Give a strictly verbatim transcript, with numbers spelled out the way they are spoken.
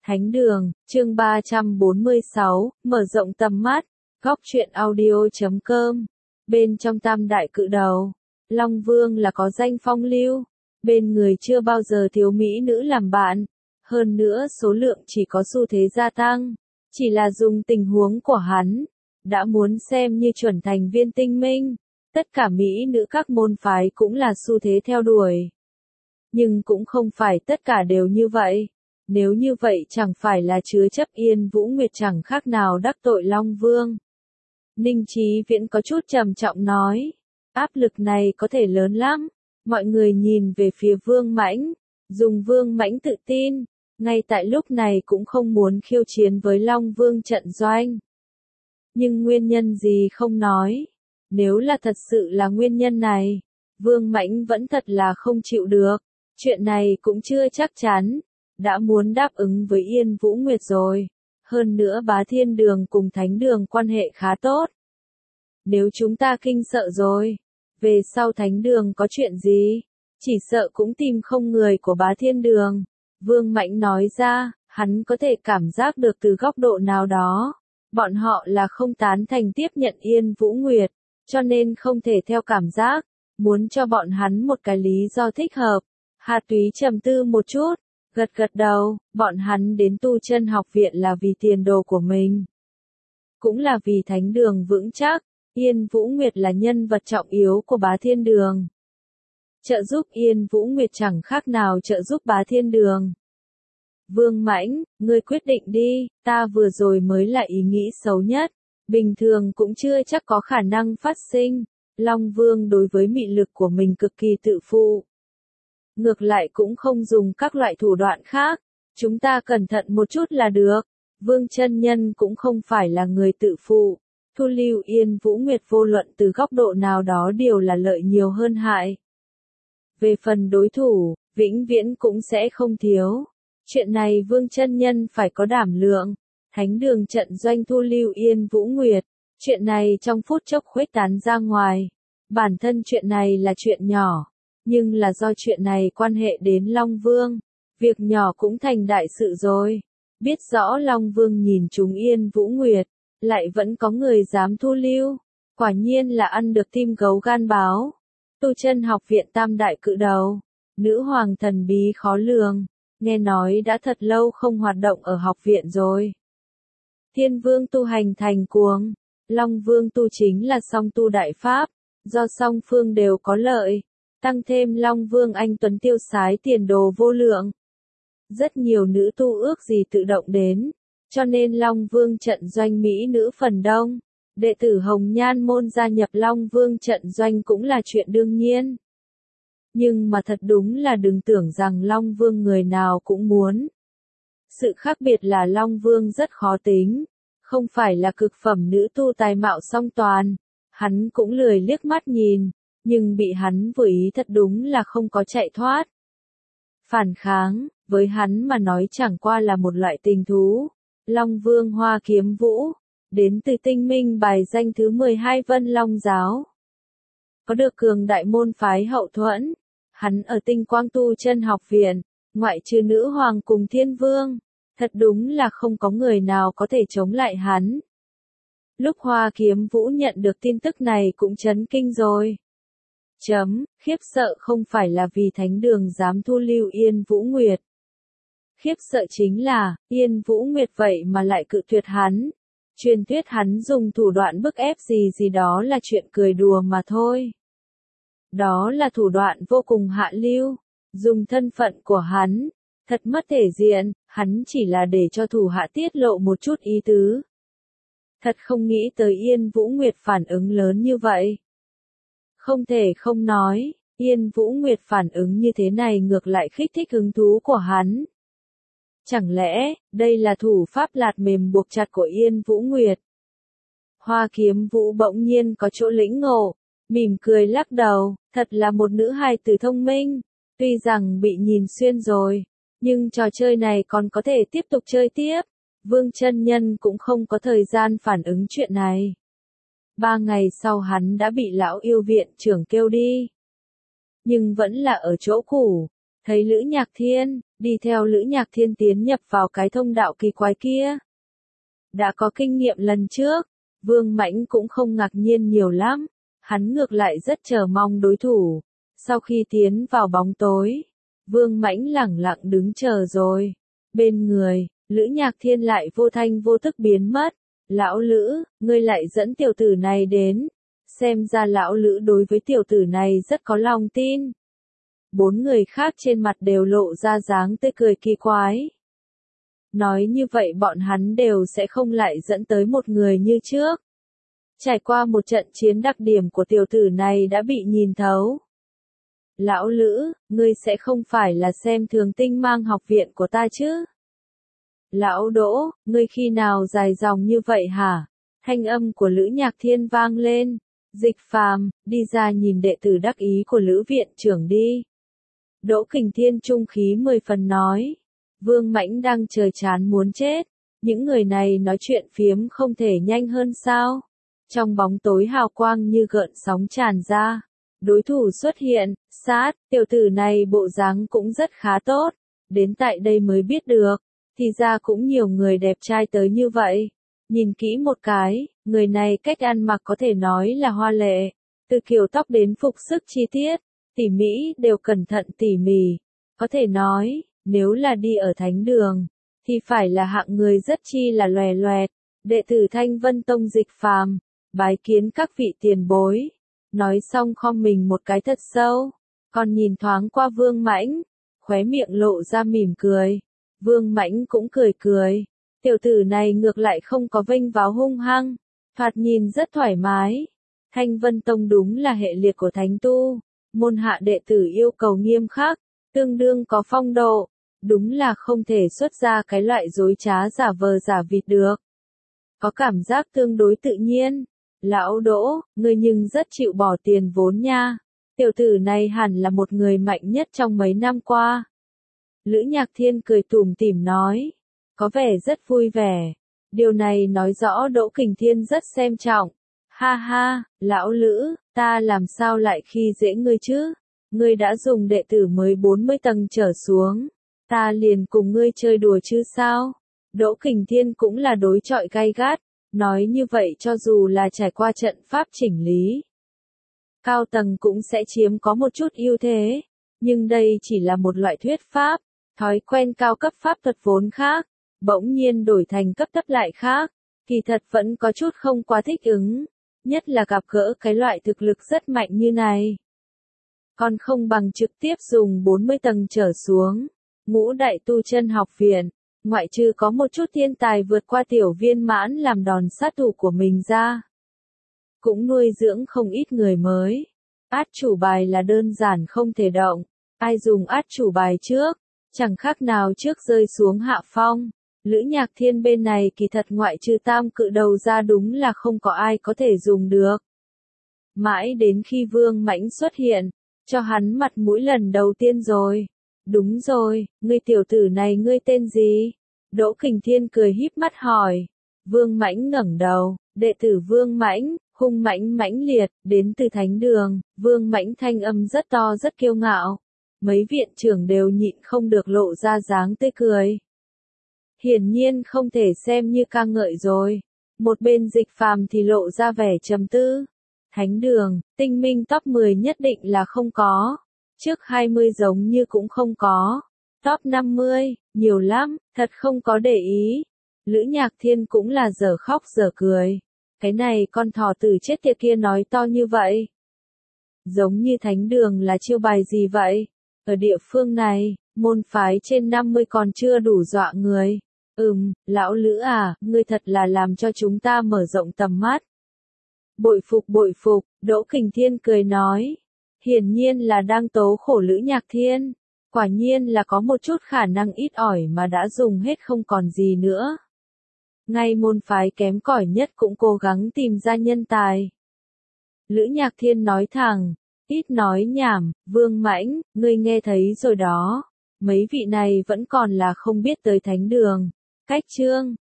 Thánh đường, chương ba trăm bốn mươi sáu, mở rộng tầm mắt, góc truyện audio chấm com. Bên trong tam đại cự đầu, Long Vương là có danh phong lưu, bên người chưa bao giờ thiếu mỹ nữ làm bạn, hơn nữa số lượng chỉ có xu thế gia tăng, chỉ là dùng tình huống của hắn, đã muốn xem như chuẩn thành viên tinh minh, tất cả mỹ nữ các môn phái cũng là xu thế theo đuổi. Nhưng cũng không phải tất cả đều như vậy. Nếu như vậy chẳng phải là chứa chấp Yên Vũ Nguyệt chẳng khác nào đắc tội Long Vương. Ninh Chí Viễn có chút trầm trọng nói, áp lực này có thể lớn lắm. Mọi người nhìn về phía Vương Mãnh, dùng Vương Mãnh tự tin, ngay tại lúc này cũng không muốn khiêu chiến với Long Vương trận doanh. Nhưng nguyên nhân gì không nói, nếu là thật sự là nguyên nhân này, Vương Mãnh vẫn thật là không chịu được, chuyện này cũng chưa chắc chắn. Đã muốn đáp ứng với Yên Vũ Nguyệt rồi, hơn nữa Bá Thiên Đường cùng Thánh Đường quan hệ khá tốt. Nếu chúng ta kinh sợ rồi, về sau Thánh Đường có chuyện gì, chỉ sợ cũng tìm không người của Bá Thiên Đường. Vương Mãnh nói ra, hắn có thể cảm giác được từ góc độ nào đó, bọn họ là không tán thành tiếp nhận Yên Vũ Nguyệt, cho nên không thể theo cảm giác, muốn cho bọn hắn một cái lý do thích hợp. Hà Túy trầm tư một chút. Gật gật đầu, bọn hắn đến tu chân học viện là vì tiền đồ của mình. Cũng là vì Thánh Đường vững chắc, Yên Vũ Nguyệt là nhân vật trọng yếu của Bá Thiên Đường. Trợ giúp Yên Vũ Nguyệt chẳng khác nào trợ giúp Bá Thiên Đường. Vương Mãnh, ngươi quyết định đi, ta vừa rồi mới là ý nghĩ xấu nhất, bình thường cũng chưa chắc có khả năng phát sinh. Long Vương đối với mị lực của mình cực kỳ tự phụ. Ngược lại cũng không dùng các loại thủ đoạn khác, chúng ta cẩn thận một chút là được. Vương chân nhân cũng không phải là người tự phụ, thu lưu Yên Vũ Nguyệt vô luận từ góc độ nào đó đều là lợi nhiều hơn hại. Về phần đối thủ, vĩnh viễn cũng sẽ không thiếu. Chuyện này Vương chân nhân phải có đảm lượng. Thánh Đường trận doanh thu lưu Yên Vũ Nguyệt, chuyện này trong phút chốc khuếch tán ra ngoài. Bản thân chuyện này là chuyện nhỏ. Nhưng là do chuyện này quan hệ đến Long Vương, việc nhỏ cũng thành đại sự rồi. Biết rõ Long Vương nhìn chúng Yên Vũ Nguyệt, lại vẫn có người dám thu lưu, quả nhiên là ăn được tim gấu gan báo. Tu chân học viện tam đại cự đầu, nữ hoàng thần bí khó lường, nghe nói đã thật lâu không hoạt động ở học viện rồi. Thiên Vương tu hành thành cuồng, Long Vương tu chính là song tu đại pháp, do song phương đều có lợi. Tăng thêm Long Vương anh tuấn tiêu sái tiền đồ vô lượng. Rất nhiều nữ tu ước gì tự động đến, cho nên Long Vương trận doanh mỹ nữ phần đông. Đệ tử Hồng Nhan môn gia nhập Long Vương trận doanh cũng là chuyện đương nhiên. Nhưng mà thật đúng là đừng tưởng rằng Long Vương người nào cũng muốn. Sự khác biệt là Long Vương rất khó tính, không phải là cực phẩm nữ tu tài mạo song toàn, hắn cũng lười liếc mắt nhìn. Nhưng bị hắn vừa ý thật đúng là không có chạy thoát. Phản kháng, với hắn mà nói chẳng qua là một loại tình thú. Long Vương Hoa Kiếm Vũ, đến từ tinh minh bài danh thứ mười hai Vân Long Giáo. Có được cường đại môn phái hậu thuẫn, hắn ở tinh quang tu chân học viện, ngoại trừ nữ hoàng cùng thiên vương, thật đúng là không có người nào có thể chống lại hắn. Lúc Hoa Kiếm Vũ nhận được tin tức này cũng chấn kinh rồi. Chấm, khiếp sợ không phải là vì Thánh Đường dám thu lưu Yên Vũ Nguyệt. Khiếp sợ chính là, Yên Vũ Nguyệt vậy mà lại cự tuyệt hắn. Truyền thuyết hắn dùng thủ đoạn bức ép gì gì đó là chuyện cười đùa mà thôi. Đó là thủ đoạn vô cùng hạ lưu, dùng thân phận của hắn, thật mất thể diện, hắn chỉ là để cho thủ hạ tiết lộ một chút ý tứ. Thật không nghĩ tới Yên Vũ Nguyệt phản ứng lớn như vậy. Không thể không nói, Yên Vũ Nguyệt phản ứng như thế này ngược lại kích thích hứng thú của hắn. Chẳng lẽ, đây là thủ pháp lạt mềm buộc chặt của Yên Vũ Nguyệt? Hoa Kiếm Vũ bỗng nhiên có chỗ lĩnh ngộ, mỉm cười lắc đầu, thật là một nữ hài tử thông minh. Tuy rằng bị nhìn xuyên rồi, nhưng trò chơi này còn có thể tiếp tục chơi tiếp. Vương chân nhân cũng không có thời gian phản ứng chuyện này. Ba ngày sau hắn đã bị lão yêu viện trưởng kêu đi. Nhưng vẫn là ở chỗ cũ, thấy Lữ Nhạc Thiên, đi theo Lữ Nhạc Thiên tiến nhập vào cái thông đạo kỳ quái kia. Đã có kinh nghiệm lần trước, Vương Mãnh cũng không ngạc nhiên nhiều lắm, hắn ngược lại rất chờ mong đối thủ. Sau khi tiến vào bóng tối, Vương Mãnh lẳng lặng đứng chờ rồi. Bên người, Lữ Nhạc Thiên lại vô thanh vô tức biến mất. Lão Lữ, ngươi lại dẫn tiểu tử này đến. Xem ra lão Lữ đối với tiểu tử này rất có lòng tin. Bốn người khác trên mặt đều lộ ra dáng tươi cười kỳ quái. Nói như vậy bọn hắn đều sẽ không lại dẫn tới một người như trước. Trải qua một trận chiến, đặc điểm của tiểu tử này đã bị nhìn thấu. Lão Lữ, ngươi sẽ không phải là xem thường Tinh Mang học viện của ta chứ? Lão Đỗ, ngươi khi nào dài dòng như vậy hả? Thanh âm của Lữ Nhạc Thiên vang lên. Dịch Phàm, đi ra nhìn đệ tử đắc ý của Lữ viện trưởng đi. Đỗ Kình Thiên trung khí mười phần nói. Vương Mãnh đang trời chán muốn chết. Những người này nói chuyện phiếm không thể nhanh hơn sao? Trong bóng tối hào quang như gợn sóng tràn ra. Đối thủ xuất hiện, sát, tiểu tử này bộ dáng cũng rất khá tốt. Đến tại đây mới biết được. Thì ra cũng nhiều người đẹp trai tới như vậy. Nhìn kỹ một cái, người này cách ăn mặc có thể nói là hoa lệ. Từ kiểu tóc đến phục sức chi tiết, tỉ mỉ đều cẩn thận tỉ mỉ. Có thể nói, nếu là đi ở thánh đường, thì phải là hạng người rất chi là loè loẹt. Đệ tử Thanh Vân Tông Dịch Phàm, bái kiến các vị tiền bối. Nói xong khom mình một cái thật sâu, còn nhìn thoáng qua Vương Mãnh, khóe miệng lộ ra mỉm cười. Vương Mãnh cũng cười cười. Tiểu tử này ngược lại không có vênh váo hung hăng, thoạt nhìn rất thoải mái. Thanh Vân Tông đúng là hệ liệt của thánh tu, môn hạ đệ tử yêu cầu nghiêm khắc, tương đương có phong độ, đúng là không thể xuất ra cái loại dối trá giả vờ giả vịt được. Có cảm giác tương đối tự nhiên. Lão Đỗ, ngươi nhưng rất chịu bỏ tiền vốn nha. Tiểu tử này hẳn là một người mạnh nhất trong mấy năm qua. Lữ Nhạc Thiên cười tủm tỉm nói. Có vẻ rất vui vẻ. Điều này nói rõ Đỗ Kình Thiên rất xem trọng. Ha ha, lão Lữ, ta làm sao lại khi dễ ngươi chứ? Ngươi đã dùng đệ tử mới bốn mươi tầng trở xuống. Ta liền cùng ngươi chơi đùa chứ sao? Đỗ Kình Thiên cũng là đối chọi gay gắt. Nói như vậy cho dù là trải qua trận pháp chỉnh lý, cao tầng cũng sẽ chiếm có một chút ưu thế. Nhưng đây chỉ là một loại thuyết pháp. Thói quen cao cấp pháp thuật vốn khác, bỗng nhiên đổi thành cấp thấp lại khác, kỳ thật vẫn có chút không quá thích ứng, nhất là gặp gỡ cái loại thực lực rất mạnh như này. Còn không bằng trực tiếp dùng bốn mươi tầng trở xuống. Ngũ Đại Tu Chân Học Viện, ngoại trừ có một chút thiên tài vượt qua tiểu viên mãn làm đòn sát thủ của mình ra, cũng nuôi dưỡng không ít người mới. Át chủ bài là đơn giản không thể động, ai dùng át chủ bài trước, chẳng khác nào trước rơi xuống hạ phong. Lữ Nhạc Thiên bên này kỳ thật ngoại trừ tam cự đầu ra đúng là không có ai có thể dùng được. Mãi đến khi Vương Mãnh xuất hiện, cho hắn mặt mũi lần đầu tiên rồi. Đúng rồi, ngươi tiểu tử này ngươi tên gì? Đỗ Kình Thiên cười híp mắt hỏi. Vương Mãnh ngẩng đầu, đệ tử Vương Mãnh, hung mãnh mãnh liệt, đến từ thánh đường. Vương Mãnh thanh âm rất to rất kiêu ngạo. Mấy viện trưởng đều nhịn không được lộ ra dáng tươi cười. Hiển nhiên không thể xem như ca ngợi rồi. Một bên Dịch Phàm thì lộ ra vẻ trầm tư. Thánh đường, tinh minh top mười nhất định là không có. Trước hai mươi giống như cũng không có. Top năm mươi, nhiều lắm, thật không có để ý. Lữ Nhạc Thiên cũng là dở khóc dở cười. Cái này con thỏ tử chết tiệt kia nói to như vậy. Giống như thánh đường là chiêu bài gì vậy? Ở địa phương này, môn phái trên năm mươi còn chưa đủ dọa người. Ừm, lão Lữ à, ngươi thật là làm cho chúng ta mở rộng tầm mắt. Bội phục bội phục, Đỗ Kình Thiên cười nói. Hiển nhiên là đang tố khổ Lữ Nhạc Thiên. Quả nhiên là có một chút khả năng ít ỏi mà đã dùng hết không còn gì nữa. Ngay môn phái kém cỏi nhất cũng cố gắng tìm ra nhân tài. Lữ Nhạc Thiên nói thẳng, ít nói nhảm, Vương Mãnh, ngươi nghe thấy rồi đó. Mấy vị này vẫn còn là không biết tới thánh đường. Cách chương